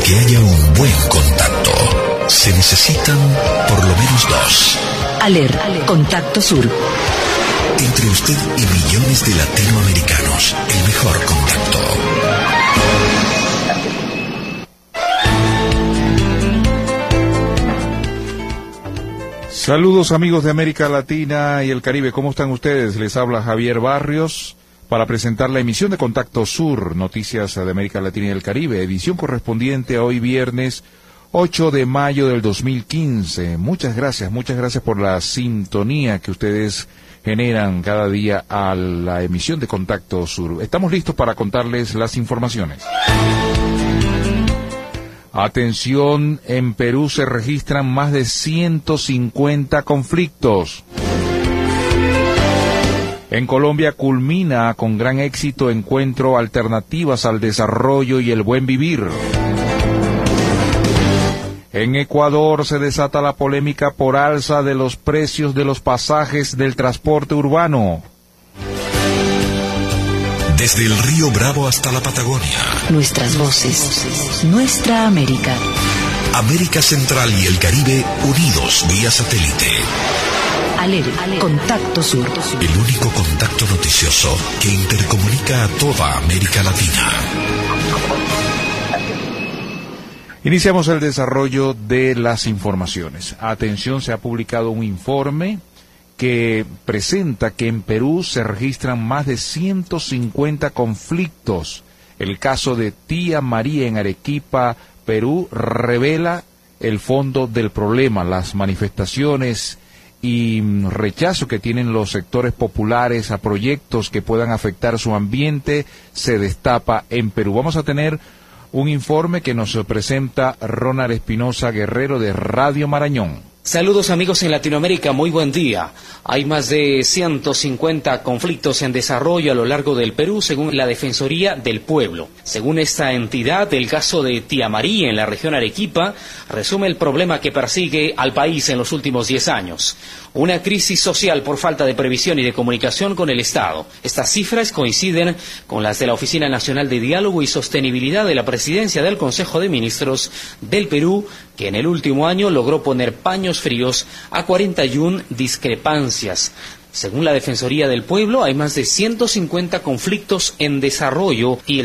que haya un buen contacto, se necesitan por lo menos dos. ALER, Contacto Sur. Entre usted y millones de latinoamericanos, el mejor contacto. Saludos amigos de América Latina y el Caribe, ¿cómo están ustedes? Les habla Javier Barrios para presentar la emisión de Contacto Sur, noticias de América Latina y el Caribe, edición correspondiente a hoy viernes 8 de mayo del 2015. Muchas gracias por la sintonía que ustedes generan cada día a la emisión de Contacto Sur. Estamos listos para contarles las informaciones. Atención, en Perú se registran más de 150 conflictos. En Colombia culmina con gran éxito encuentro Alternativas al Desarrollo y el Buen Vivir. En Ecuador se desata la polémica por alza de los precios de los pasajes del transporte urbano. Desde el Río Bravo hasta la Patagonia. Nuestras voces, nuestra América. América Central y el Caribe unidos vía satélite. ALER, Contacto Sur. El único contacto noticioso que intercomunica a toda América Latina. Iniciamos el desarrollo de las informaciones. Atención, se ha publicado un informe que presenta que en Perú se registran más de 150 conflictos. El caso de Tía María en Arequipa, Perú, revela el fondo del problema, las manifestaciones y rechazo que tienen los sectores populares a proyectos que puedan afectar su ambiente se destapa en Perú. Vamos a tener un informe que nos presenta Ronald Espinosa Guerrero de Radio Marañón. Saludos amigos en Latinoamérica, muy buen día. Hay más de 150 conflictos en desarrollo a lo largo del Perú, según la Defensoría del Pueblo. Según esta entidad, el caso de Tía María en la región Arequipa resume el problema que persigue al país en los últimos 10 años. Una crisis social por falta de previsión y de comunicación con el Estado. Estas cifras coinciden con las de la Oficina Nacional de Diálogo y Sostenibilidad de la Presidencia del Consejo de Ministros del Perú, que en el último año logró poner paños fríos a 41 discrepancias. Según la Defensoría del Pueblo, hay más de 150 conflictos en desarrollo y el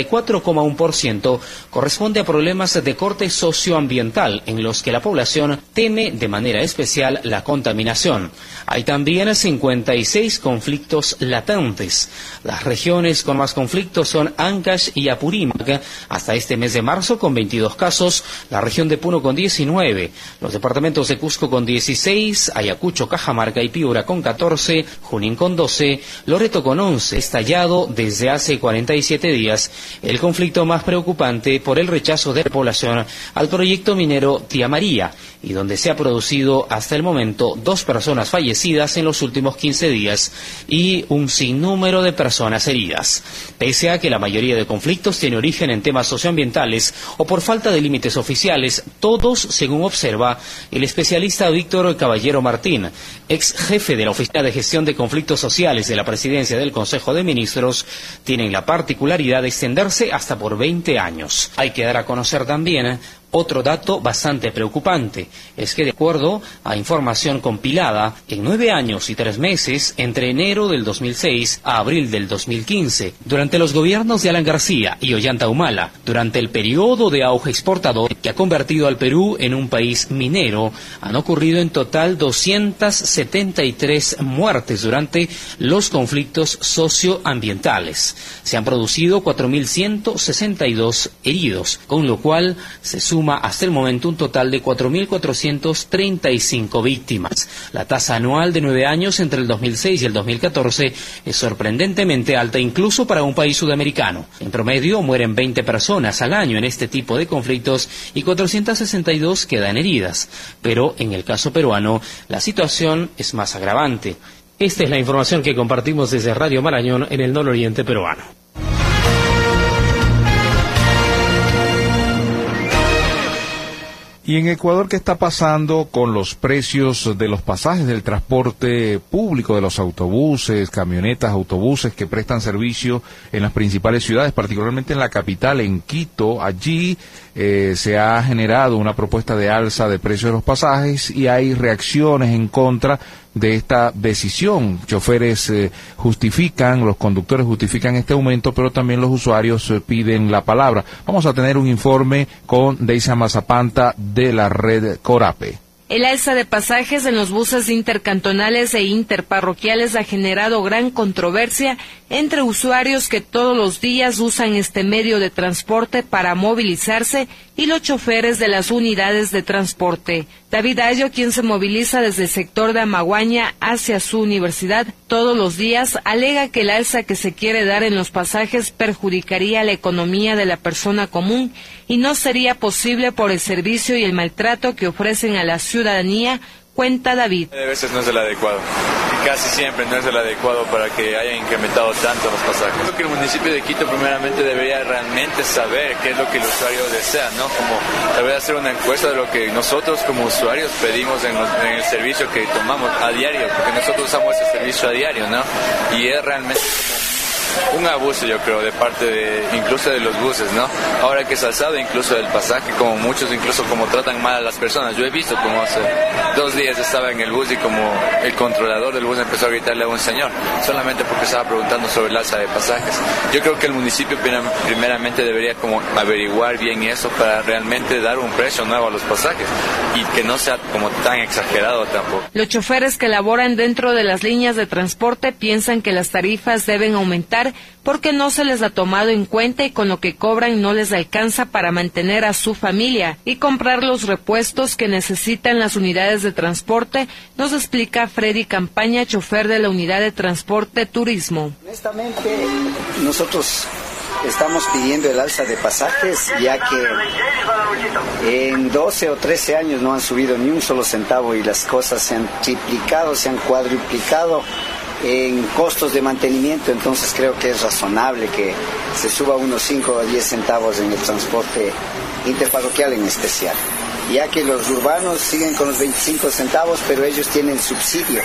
74,1% corresponde a problemas de corte socioambiental en los que la población teme de manera especial la contaminación. Hay también 56 conflictos latentes. Las regiones con más conflictos son Ancash y Apurímac, hasta este mes de marzo con 22 casos, la región de Puno con 19, los departamentos de Cusco con 16, Ayacucho, Cajamarca y Piura con 14, Junín con 12, Loreto con 11, estallado desde hace 47 días el conflicto más preocupante por el rechazo de la población al proyecto minero Tía María, y donde se ha producido hasta el momento 2 personas fallecidas en los últimos 15 días y un sinnúmero de personas heridas. Pese a que la mayoría de conflictos tiene origen en temas socioambientales o por falta de límites oficiales, todos, según observa el especialista Víctor Caballero Martín, ex jefe de la Oficina de Gestión de Conflictos Sociales de la Presidencia del Consejo de Ministros, tienen la particularidad de extenderse hasta por 20 años. Hay que dar a conocer también otro dato bastante preocupante, es que de acuerdo a información compilada, en 9 años y 3 meses, entre enero del 2006 a abril del 2015, durante los gobiernos de Alan García y Ollanta Humala, durante el periodo de auge exportador que ha convertido al Perú en un país minero, han ocurrido en total 273 muertes durante los conflictos socioambientales. Se han producido 4.162 heridos, con lo cual se suma hasta el momento un total de 4.435 víctimas. La tasa anual de 9 años entre el 2006 y el 2014 es sorprendentemente alta incluso para un país sudamericano. En promedio mueren 20 personas al año en este tipo de conflictos y 462 quedan heridas. Pero en el caso peruano la situación es más agravante. Esta es la información que compartimos desde Radio Marañón en el nororiente peruano. Y en Ecuador, ¿qué está pasando con los precios de los pasajes del transporte público, de los autobuses, camionetas, autobuses que prestan servicio en las principales ciudades, particularmente en la capital, en Quito? Allí se ha generado una propuesta de alza de precios de los pasajes y hay reacciones en contra de esta decisión. Choferes justifican, los conductores justifican este aumento, pero también los usuarios piden la palabra. Vamos a tener un informe con Deisa Mazapanta de la red Corape. El alza de pasajes en los buses intercantonales e interparroquiales ha generado gran controversia entre usuarios que todos los días usan este medio de transporte para movilizarse y los choferes de las unidades de transporte. David Ayo, quien se moviliza desde el sector de Amaguaña hacia su universidad todos los días, alega que el alza que se quiere dar en los pasajes perjudicaría la economía de la persona común y no sería posible por el servicio y el maltrato que ofrecen a la ciudadanía, cuenta David. A veces no es el adecuado, y casi siempre no es el adecuado para que haya incrementado tanto los pasajes. Creo que el municipio de Quito primeramente debería realmente saber qué es lo que el usuario desea, ¿no? Como tal vez hacer una encuesta de lo que nosotros como usuarios pedimos en el servicio que tomamos a diario, porque nosotros usamos ese servicio a diario, ¿no? Y es realmente un abuso, yo creo, de parte incluso de los buses, ¿no? Ahora que se ha alzado incluso el pasaje, como muchos incluso como tratan mal a las personas. Yo he visto como hace 2 días estaba en el bus y como el controlador del bus empezó a gritarle a un señor, solamente porque estaba preguntando sobre el alza de pasajes. Yo creo que el municipio primeramente debería como averiguar bien eso para realmente dar un precio nuevo a los pasajes y que no sea como tan exagerado tampoco. Los choferes que laboran dentro de las líneas de transporte piensan que las tarifas deben aumentar porque no se les ha tomado en cuenta y con lo que cobran no les alcanza para mantener a su familia y comprar los repuestos que necesitan las unidades de transporte, nos explica Freddy Campaña, chofer de la unidad de transporte turismo. Honestamente, nosotros estamos pidiendo el alza de pasajes, ya que en 12 o 13 años no han subido ni un solo centavo y las cosas se han triplicado, se han cuadruplicado en costos de mantenimiento. Entonces creo que es razonable que se suba unos 5 o 10 centavos en el transporte interparroquial en especial, ya que los urbanos siguen con los 25 centavos, pero ellos tienen subsidio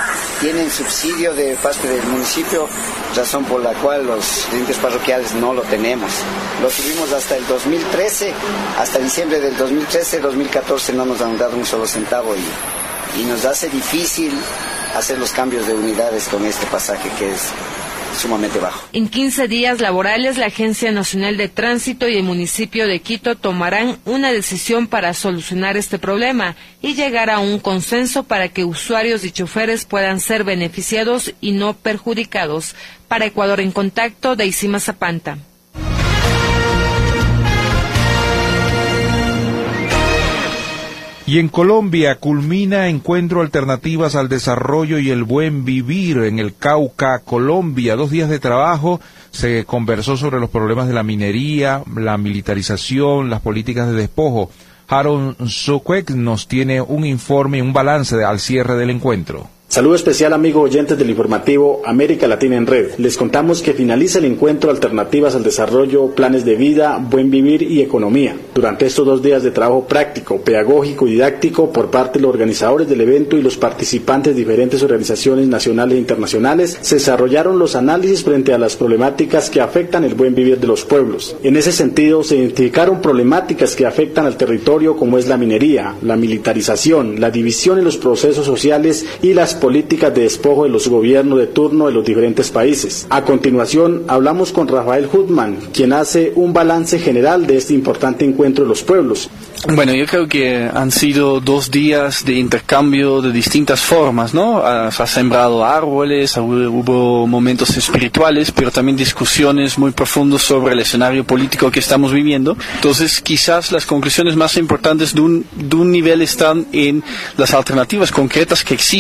de parte del municipio, razón por la cual los interparroquiales no lo tenemos. Lo tuvimos hasta el 2013, hasta diciembre del 2013, 2014 no nos han dado un solo centavo y nos hace difícil hacer los cambios de unidades con este pasaje que es sumamente bajo. En 15 días laborales, la Agencia Nacional de Tránsito y el municipio de Quito tomarán una decisión para solucionar este problema y llegar a un consenso para que usuarios y choferes puedan ser beneficiados y no perjudicados. Para Ecuador en Contacto, Deisa Mazapanta. Y en Colombia culmina Encuentro Alternativas al Desarrollo y el Buen Vivir en el Cauca, Colombia. 2 días de trabajo, se conversó sobre los problemas de la minería, la militarización, las políticas de despojo. Harold Soquek nos tiene un informe, un balance al cierre del encuentro. Saludo especial, amigos oyentes del informativo América Latina en Red. Les contamos que finaliza el encuentro Alternativas al Desarrollo, Planes de Vida, Buen Vivir y Economía. Durante estos 2 días de trabajo práctico, pedagógico y didáctico por parte de los organizadores del evento y los participantes de diferentes organizaciones nacionales e internacionales, se desarrollaron los análisis frente a las problemáticas que afectan el buen vivir de los pueblos. En ese sentido, se identificaron problemáticas que afectan al territorio como es la minería, la militarización, la división en los procesos sociales y las políticas de despojo de los gobiernos de turno de los diferentes países. A continuación, hablamos con Rafael Hutman, quien hace un balance general de este importante encuentro de los pueblos. Bueno, yo creo que han sido 2 días de intercambio de distintas formas, ¿no? Se ha sembrado árboles, hubo momentos espirituales, pero también discusiones muy profundas sobre el escenario político que estamos viviendo. Entonces, quizás las conclusiones más importantes de un nivel están en las alternativas concretas que existen en los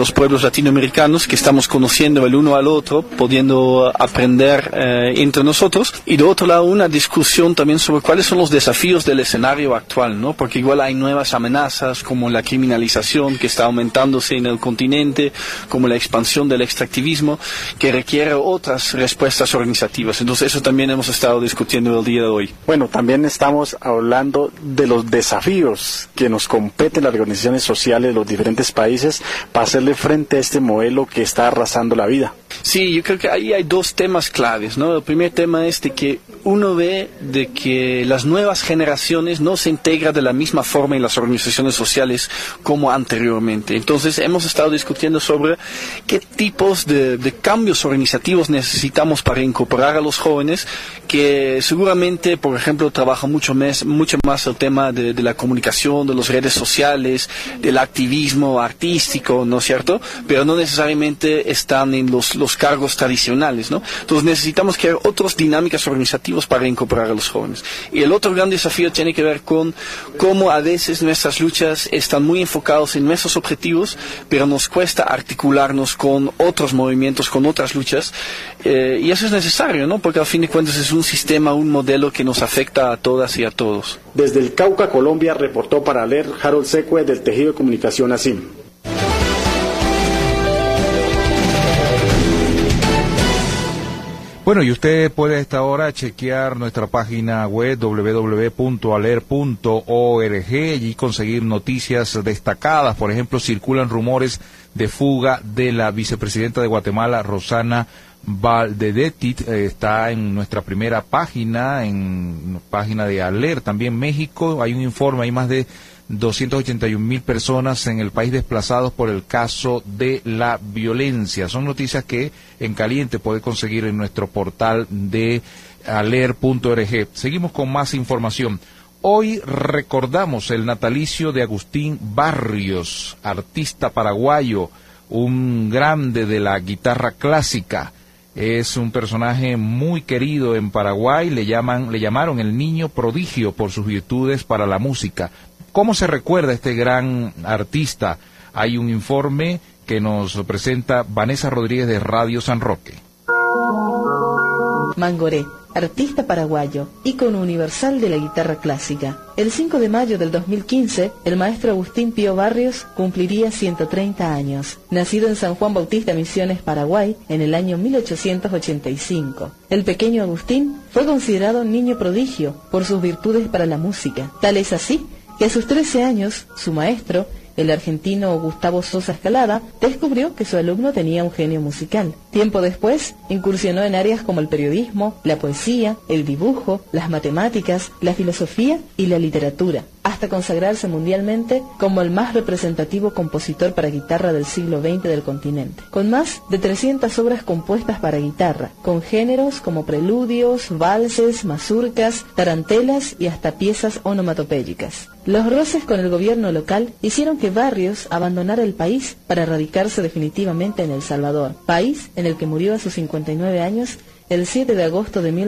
los pueblos latinoamericanos, que estamos conociendo el uno al otro, pudiendo aprender entre nosotros, y de otro lado una discusión también sobre cuáles son los desafíos del escenario actual, ¿no? Porque igual hay nuevas amenazas como la criminalización que está aumentándose en el continente, como la expansión del extractivismo, que requiere otras respuestas organizativas. Entonces eso también hemos estado discutiendo el día de hoy. Bueno, también estamos hablando de los desafíos que nos competen las organizaciones sociales de los diferentes países para hacerle frente a este modelo que está arrasando la vida. Sí, yo creo que ahí hay dos temas claves, ¿no? El primer tema es de que uno ve de que las nuevas generaciones no se integran de la misma forma en las organizaciones sociales como anteriormente. Entonces hemos estado discutiendo sobre qué tipos de cambios organizativos necesitamos para incorporar a los jóvenes, que seguramente, por ejemplo, trabajan mucho más el tema de la comunicación, de las redes sociales, del activismo artístico, ¿no es cierto? Pero no necesariamente están en los cargos tradicionales, ¿no? Entonces necesitamos crear otras dinámicas organizativas para incorporar a los jóvenes. Y el otro gran desafío tiene que ver con cómo a veces nuestras luchas están muy enfocadas en nuestros objetivos, pero nos cuesta articularnos con otros movimientos, con otras luchas, y eso es necesario, ¿no? Porque al fin de cuentas es un sistema, un modelo que nos afecta a todas y a todos. Desde el Cauca, Colombia, reportó para Aler Harold Secue del Tejido de Comunicación ASIM. Bueno, y usted puede a esta hora chequear nuestra página web www.aler.org y conseguir noticias destacadas. Por ejemplo, circulan rumores de fuga de la vicepresidenta de Guatemala, Rosana Valdedetit. Está en nuestra primera página, en página de Aler. También México, hay un informe, hay más de 281,000 personas en el país desplazados por el caso de la violencia. Son noticias que en caliente puede conseguir en nuestro portal de aler.org. Seguimos con más información. Hoy recordamos el natalicio de Agustín Barrios, artista paraguayo, un grande de la guitarra clásica. Es un personaje muy querido en Paraguay, le llamaron el niño prodigio por sus virtudes para la música. ¿Cómo se recuerda a este gran artista? Hay un informe que nos presenta Vanessa Rodríguez de Radio San Roque. Mangoré, artista paraguayo, ícono universal de la guitarra clásica. El 5 de mayo del 2015, el maestro Agustín Pío Barrios cumpliría 130 años. Nacido en San Juan Bautista, Misiones, Paraguay, en el año 1885. El pequeño Agustín fue considerado niño prodigio por sus virtudes para la música. Tal es así que a sus 13 años, su maestro, el argentino Gustavo Sosa Escalada, descubrió que su alumno tenía un genio musical. Tiempo después, incursionó en áreas como el periodismo, la poesía, el dibujo, las matemáticas, la filosofía y la literatura, hasta consagrarse mundialmente como el más representativo compositor para guitarra del siglo XX del continente, con más de 300 obras compuestas para guitarra, con géneros como preludios, valses, mazurcas, tarantelas y hasta piezas onomatopéyicas. Los roces con el gobierno local hicieron que Barrios abandonara el país para radicarse definitivamente en El Salvador, país en el que murió a sus 59 años el 7 de agosto de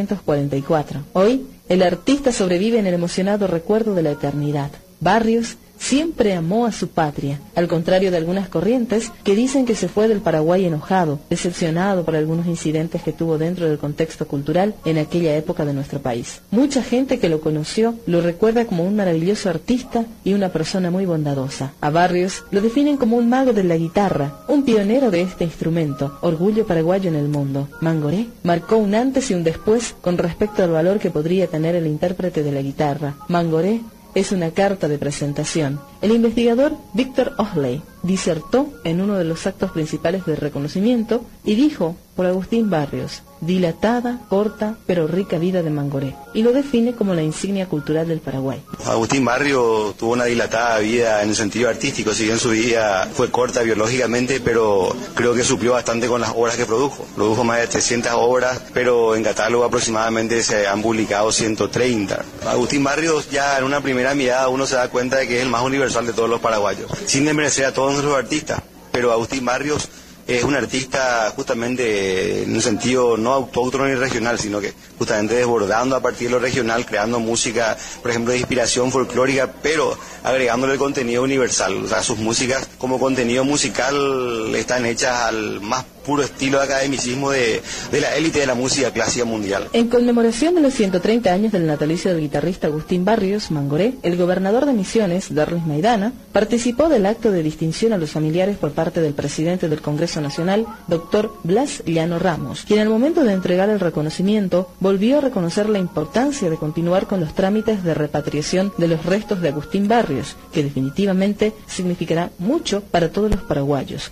1944. Hoy, el artista sobrevive en el emocionado recuerdo de la eternidad. Barrios siempre amó a su patria, al contrario de algunas corrientes que dicen que se fue del Paraguay enojado, decepcionado por algunos incidentes que tuvo dentro del contexto cultural en aquella época de nuestro país. Mucha gente que lo conoció lo recuerda como un maravilloso artista y una persona muy bondadosa. A Barrios lo definen como un mago de la guitarra, un pionero de este instrumento, orgullo paraguayo en el mundo. Mangoré marcó un antes y un después con respecto al valor que podría tener el intérprete de la guitarra. Mangoré es una carta de presentación. El investigador Víctor Osley disertó en uno de los actos principales del reconocimiento y dijo por Agustín Barrios: dilatada, corta, pero rica vida de Mangoré, y lo define como la insignia cultural del Paraguay. Agustín Barrios tuvo una dilatada vida en el sentido artístico, si bien su vida fue corta biológicamente, pero creo que suplió bastante con las obras que produjo. Produjo más de 300 obras, pero en catálogo aproximadamente se han publicado 130. Agustín Barrios, ya en una primera mirada uno se da cuenta de que es el más universal de todos los paraguayos, sin desmerecer a todos nuestros artistas, pero Agustín Barrios es un artista justamente en un sentido no autóctono ni regional, sino que justamente desbordando a partir de lo regional, creando música, por ejemplo, de inspiración folclórica, pero agregándole el contenido universal. O sea, sus músicas como contenido musical están hechas al más puro estilo de academicismo de la élite de la música clásica mundial. En conmemoración de los 130 años del natalicio del guitarrista Agustín Barrios Mangoré, el gobernador de Misiones, Darlis Maidana, participó del acto de distinción a los familiares por parte del presidente del Congreso Nacional, doctor Blas Llano Ramos, quien al momento de entregar el reconocimiento volvió a reconocer la importancia de continuar con los trámites de repatriación de los restos de Agustín Barrios, que definitivamente significará mucho para todos los paraguayos.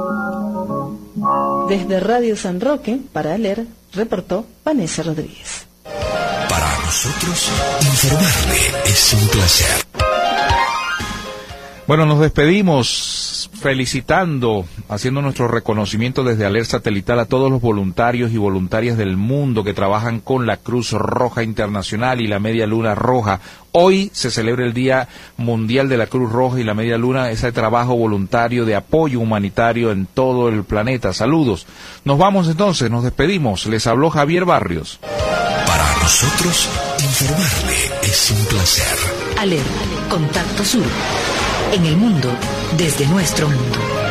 Desde Radio San Roque, para ALER, reportó Vanessa Rodríguez. Para nosotros, informarle es un placer. Bueno, nos despedimos felicitando, haciendo nuestro reconocimiento desde ALER Satelital a todos los voluntarios y voluntarias del mundo que trabajan con la Cruz Roja Internacional y la Media Luna Roja. Hoy se celebra el Día Mundial de la Cruz Roja y la Media Luna, ese trabajo voluntario de apoyo humanitario en todo el planeta. Saludos. Nos vamos entonces, nos despedimos. Les habló Javier Barrios. Para nosotros, informarle es un placer. ALER, Contacto Sur. En el mundo, desde nuestro mundo.